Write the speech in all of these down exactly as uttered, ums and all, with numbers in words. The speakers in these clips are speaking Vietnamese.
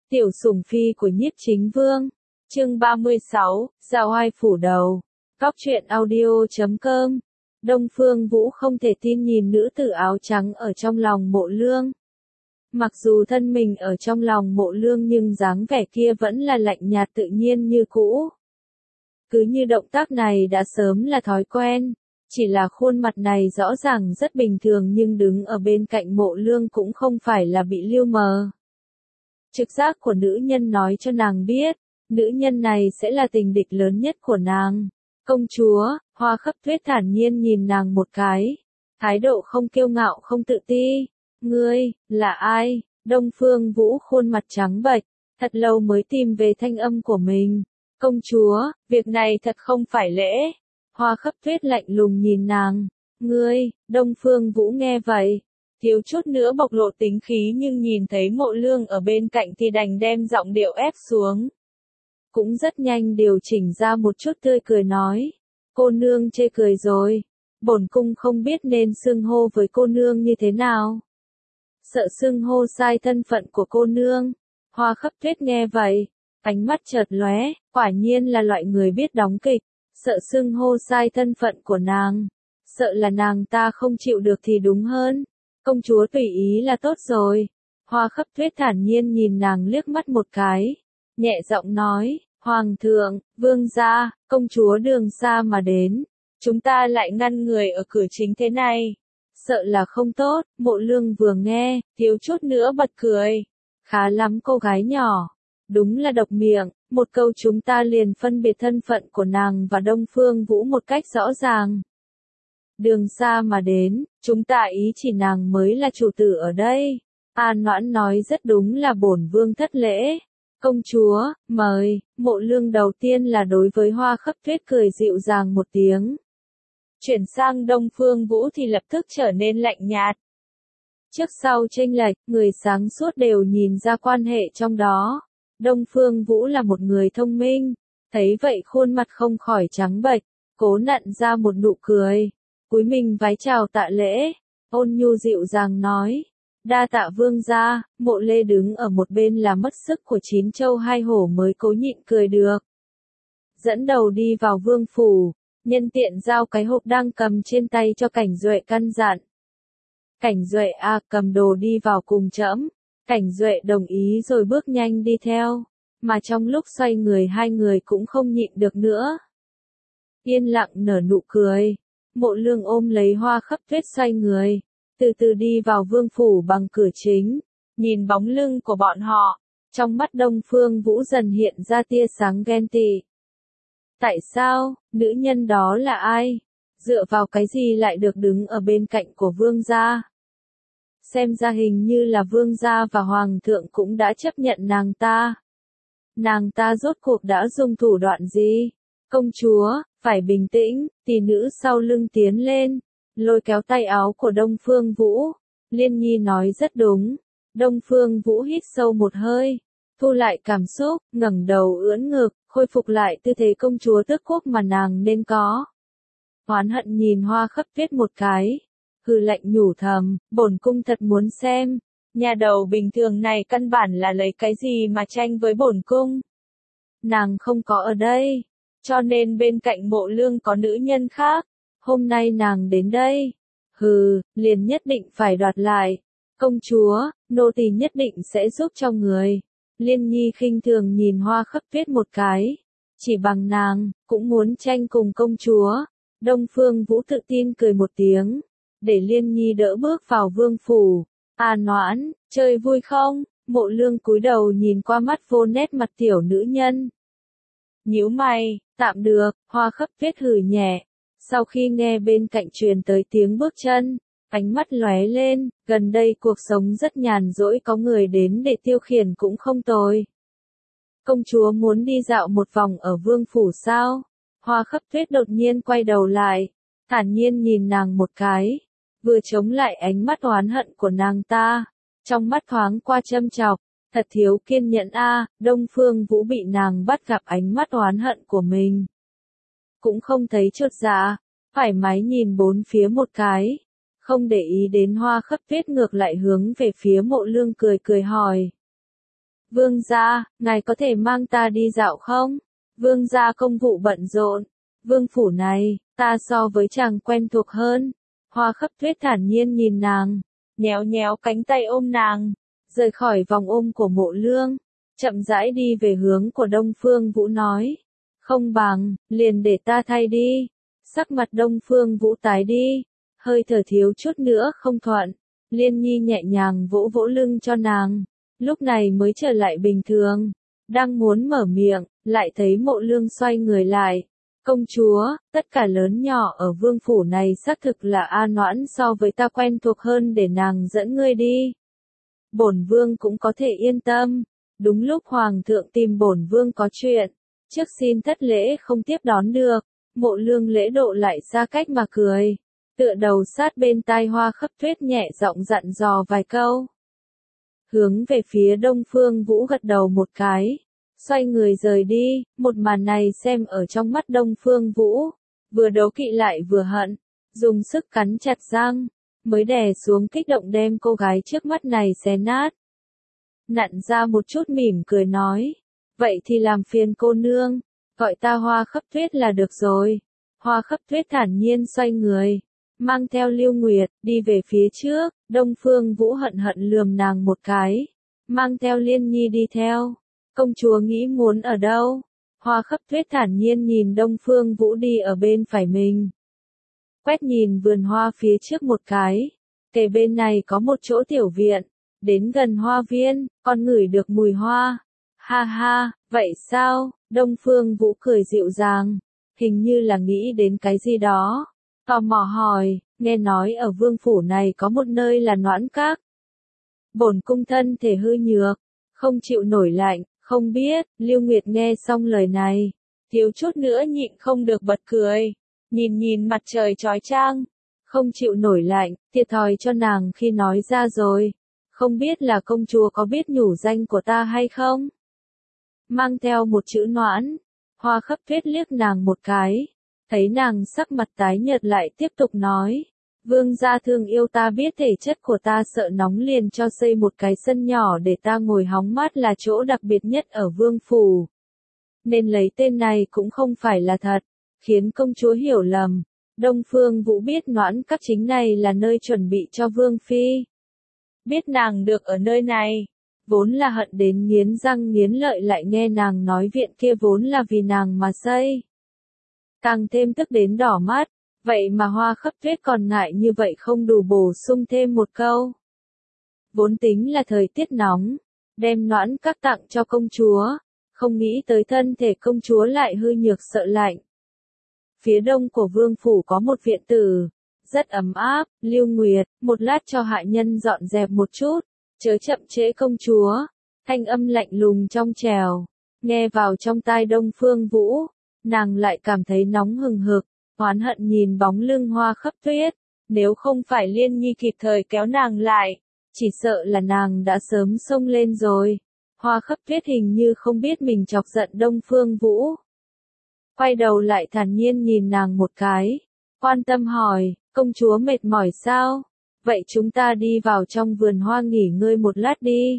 Tiểu sủng phi của Nhiếp Chính Vương. Chương ba mươi sáu, Giao oai phủ đầu. Góc truyện audio chấm com. Đông Phương Vũ không thể tin nhìn nữ tử áo trắng ở trong lòng Mộ Lương. Mặc dù thân mình ở trong lòng Mộ Lương nhưng dáng vẻ kia vẫn là lạnh nhạt tự nhiên như cũ. Cứ như động tác này đã sớm là thói quen, chỉ là khuôn mặt này rõ ràng rất bình thường nhưng đứng ở bên cạnh Mộ Lương cũng không phải là bị lưu mờ. Trực giác của nữ nhân nói cho nàng biết, nữ nhân này sẽ là tình địch lớn nhất của nàng. Công chúa, Hoa Khắp Tuyết thản nhiên nhìn nàng một cái, thái độ không kiêu ngạo không tự ti. Ngươi, là ai? Đông Phương Vũ khuôn mặt trắng bệch, thật lâu mới tìm về thanh âm của mình. Công chúa, việc này thật không phải lễ. Hoa Khắp Tuyết lạnh lùng nhìn nàng. Ngươi, Đông Phương Vũ nghe vậy, thiếu chút nữa bộc lộ tính khí nhưng nhìn thấy Mộ Lương ở bên cạnh thì đành đem giọng điệu ép xuống. Cũng rất nhanh điều chỉnh ra một chút tươi cười nói. Cô nương chê cười rồi. Bổn cung không biết nên xưng hô với cô nương như thế nào. Sợ xưng hô sai thân phận của cô nương. Hoa Khắp Tuyết nghe vậy, ánh mắt chợt lóe, quả nhiên là loại người biết đóng kịch. Sợ xưng hô sai thân phận của nàng. Sợ là nàng ta không chịu được thì đúng hơn. Công chúa tùy ý là tốt rồi. Hoa Khắp Tuyết thản nhiên nhìn nàng liếc mắt một cái, nhẹ giọng nói, Hoàng thượng, vương gia, công chúa đường xa mà đến, chúng ta lại ngăn người ở cửa chính thế này. Sợ là không tốt. Mộ Lương vừa nghe, thiếu chút nữa bật cười. Khá lắm cô gái nhỏ. Đúng là độc miệng, một câu chúng ta liền phân biệt thân phận của nàng và Đông Phương Vũ một cách rõ ràng. Đường xa mà đến, chúng ta ý chỉ nàng mới là chủ tử ở đây. An Noãn nói rất đúng là bổn vương thất lễ. Công chúa, mời. Mộ Lương đầu tiên là đối với Hoa Khắp Tuyết cười dịu dàng một tiếng. Chuyển sang Đông Phương Vũ thì lập tức trở nên lạnh nhạt. Trước sau chênh lệch, người sáng suốt đều nhìn ra quan hệ trong đó. Đông Phương Vũ là một người thông minh, thấy vậy khuôn mặt không khỏi trắng bệch, cố nặn ra một nụ cười. Cúi mình vái chào tạ lễ, ôn nhu dịu dàng nói, đa tạ vương gia. Mộ Lê đứng ở một bên là mất sức của chín châu hai hổ mới cố nhịn cười được. Dẫn đầu đi vào vương phủ, nhân tiện giao cái hộp đang cầm trên tay cho Cảnh Duệ căn dặn. Cảnh Duệ a cầm đồ đi vào cùng trẫm. Cảnh Duệ đồng ý rồi bước nhanh đi theo, mà trong lúc xoay người hai người cũng không nhịn được nữa. Yên lặng nở nụ cười. Mộ Lương ôm lấy Hoa Khắp Tuyết xoay người, từ từ đi vào vương phủ bằng cửa chính, nhìn bóng lưng của bọn họ, trong mắt Đông Phương Vũ dần hiện ra tia sáng ghen tị. Tại sao, nữ nhân đó là ai? Dựa vào cái gì lại được đứng ở bên cạnh của vương gia? Xem ra hình như là vương gia và hoàng thượng cũng đã chấp nhận nàng ta. Nàng ta rốt cuộc đã dùng thủ đoạn gì? Công chúa, phải bình tĩnh. Tỷ nữ sau lưng tiến lên, lôi kéo tay áo của Đông Phương Vũ. Liên Nhi nói rất đúng. Đông Phương Vũ hít sâu một hơi, thu lại cảm xúc, ngẩng đầu ưỡn ngực, khôi phục lại tư thế công chúa tước quốc mà nàng nên có. Oán hận nhìn Hoa Khắp Tuyết một cái, hừ lạnh nhủ thầm, bổn cung thật muốn xem, nhà đầu bình thường này căn bản là lấy cái gì mà tranh với bổn cung. Nàng không có ở đây, cho nên bên cạnh Mộ Lương có nữ nhân khác, hôm nay nàng đến đây, hừ, liền nhất định phải đoạt lại. Công chúa, nô tỳ nhất định sẽ giúp cho người. Liên Nhi khinh thường nhìn Hoa Khắp Tuyết một cái, chỉ bằng nàng, cũng muốn tranh cùng công chúa. Đông Phương Vũ tự tin cười một tiếng, để Liên Nhi đỡ bước vào vương phủ. An Noãn, chơi vui không? Mộ Lương cúi đầu nhìn qua mắt vô nét mặt tiểu nữ nhân. Nhíu mày, tạm được. Hoa Khắp Tuyết hừ nhẹ. Sau khi nghe bên cạnh truyền tới tiếng bước chân, ánh mắt lóe lên, gần đây cuộc sống rất nhàn rỗi, có người đến để tiêu khiển cũng không tồi. Công chúa muốn đi dạo một vòng ở vương phủ sao? Hoa Khắp Tuyết đột nhiên quay đầu lại, thản nhiên nhìn nàng một cái, vừa chống lại ánh mắt oán hận của nàng ta, trong mắt thoáng qua châm chọc, thật thiếu kiên nhẫn a. Đông Phương Vũ bị nàng bắt gặp ánh mắt oán hận của mình, cũng không thấy chột dạ, thoải mái nhìn bốn phía một cái, không để ý đến Hoa Khắp Tuyết, ngược lại hướng về phía Mộ Lương cười cười hỏi. Vương gia, ngài có thể mang ta đi dạo không? Vương gia công vụ bận rộn. Vương phủ này, ta so với chàng quen thuộc hơn. Hoa Khấp Tuyết thản nhiên nhìn nàng, nhéo nhéo cánh tay ôm nàng, rời khỏi vòng ôm của Mộ Lương, chậm rãi đi về hướng của Đông Phương Vũ nói. Không bằng, liền để ta thay đi. Sắc mặt Đông Phương Vũ tái đi, hơi thở thiếu chút nữa không thuận. Liên Nhi nhẹ nhàng vỗ vỗ lưng cho nàng, lúc này mới trở lại bình thường. Đang muốn mở miệng, lại thấy Mộ Lương xoay người lại. Công chúa, tất cả lớn nhỏ ở vương phủ này xác thực là A Noãn so với ta quen thuộc hơn, để nàng dẫn ngươi đi. Bổn vương cũng có thể yên tâm. Đúng lúc hoàng thượng tìm bổn vương có chuyện, trước xin thất lễ không tiếp đón được. Mộ Lương lễ độ lại xa cách mà cười, tựa đầu sát bên tai Hoa Khấp Tuyết nhẹ giọng dặn dò vài câu. Hướng về phía Đông Phương Vũ gật đầu một cái, xoay người rời đi. Một màn này xem ở trong mắt Đông Phương Vũ, vừa đố kỵ lại vừa hận, dùng sức cắn chặt răng, mới đè xuống kích động đem cô gái trước mắt này xé nát. Nặn ra một chút mỉm cười nói, vậy thì làm phiền cô nương, gọi ta Hoa Khấp Tuyết là được rồi. Hoa Khấp Tuyết thản nhiên xoay người, mang theo Lưu Nguyệt, đi về phía trước. Đông Phương Vũ hận hận lườm nàng một cái, mang theo Liên Nhi đi theo. Công chúa nghĩ muốn ở đâu? Hoa Khấp Tuyết thản nhiên nhìn Đông Phương Vũ đi ở bên phải mình, quét nhìn vườn hoa phía trước một cái, kề bên này có một chỗ tiểu viện, đến gần hoa viên, còn ngửi được mùi hoa. Ha ha, vậy sao? Đông Phương Vũ cười dịu dàng, hình như là nghĩ đến cái gì đó, tò mò hỏi, nghe nói ở vương phủ này có một nơi là Noãn Các. Bổn cung thân thể hư nhược, không chịu nổi lạnh, không biết. Lưu Nguyệt nghe xong lời này, thiếu chút nữa nhịn không được bật cười, nhìn nhìn mặt trời chói chang, không chịu nổi lạnh, thiệt thòi cho nàng khi nói ra rồi. Không biết là công chúa có biết nhủ danh của ta hay không? Mang theo một chữ Noãn. Hoa Khấp Tuyết liếc nàng một cái, thấy nàng sắc mặt tái nhợt lại tiếp tục nói, vương gia thương yêu ta biết thể chất của ta sợ nóng liền cho xây một cái sân nhỏ để ta ngồi hóng mát, là chỗ đặc biệt nhất ở vương phủ. Nên lấy tên này cũng không phải là thật, khiến công chúa hiểu lầm. Đông Phương Vũ biết Noãn Các chính này là nơi chuẩn bị cho vương phi. Biết nàng được ở nơi này, vốn là hận đến nghiến răng nghiến lợi, lại nghe nàng nói viện kia vốn là vì nàng mà xây, càng thêm tức đến đỏ mắt. Vậy mà Hoa Khấp Tuyết còn ngại như vậy không đủ bổ sung thêm một câu. Vốn tính là thời tiết nóng, đem Noãn Các tặng cho công chúa, không nghĩ tới thân thể công chúa lại hư nhược sợ lạnh. Phía đông của vương phủ có một viện tử, rất ấm áp. Lưu Nguyệt, một lát cho hạ nhân dọn dẹp một chút, chớ chậm trễ công chúa. Thanh âm lạnh lùng trong trèo, nghe vào trong tai Đông Phương Vũ, nàng lại cảm thấy nóng hừng hực, oán hận nhìn bóng lưng Hoa Khấp Tuyết. Nếu không phải Liên Nhi kịp thời kéo nàng lại, chỉ sợ là nàng đã sớm xông lên rồi. Hoa Khấp Tuyết hình như không biết mình chọc giận Đông Phương Vũ, quay đầu lại thản nhiên nhìn nàng một cái, quan tâm hỏi, công chúa mệt mỏi sao? Vậy chúng ta đi vào trong vườn hoa nghỉ ngơi một lát đi.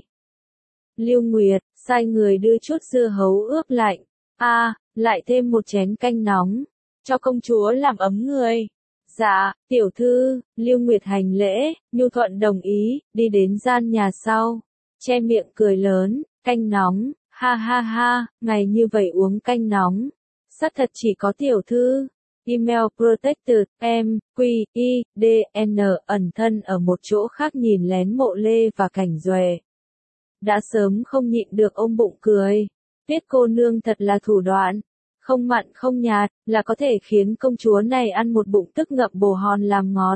Lưu Nguyệt, sai người đưa chút dưa hấu ướp lạnh, a, à, lại thêm một chén canh nóng, cho công chúa làm ấm người. Dạ, tiểu thư. Lưu Nguyệt hành lễ, nhu thuận đồng ý, đi đến gian nhà sau, che miệng cười lớn, canh nóng, ha ha ha, ngày như vậy uống canh nóng, xác thật chỉ có tiểu thư. Email protected, em, Q, I, D, N, ẩn thân ở một chỗ khác nhìn lén Mộ Lê và Cảnh Duệ. Đã sớm không nhịn được ôm bụng cười, Tuyết cô nương thật là thủ đoạn, không mặn không nhạt, là có thể khiến công chúa này ăn một bụng tức ngậm bồ hòn làm ngọt.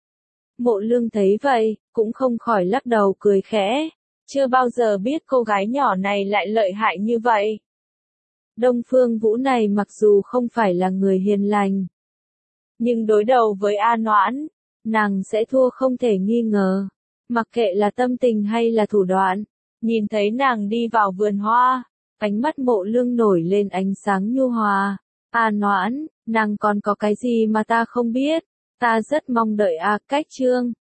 Mộ Lương thấy vậy, cũng không khỏi lắc đầu cười khẽ, chưa bao giờ biết cô gái nhỏ này lại lợi hại như vậy. Đông Phương Vũ này mặc dù không phải là người hiền lành, nhưng đối đầu với A Noãn, nàng sẽ thua không thể nghi ngờ. Mặc kệ là tâm tình hay là thủ đoạn, nhìn thấy nàng đi vào vườn hoa, ánh mắt Mộ Lương nổi lên ánh sáng nhu hòa. A Noãn, nàng còn có cái gì mà ta không biết? Ta rất mong đợi A Cách Chương.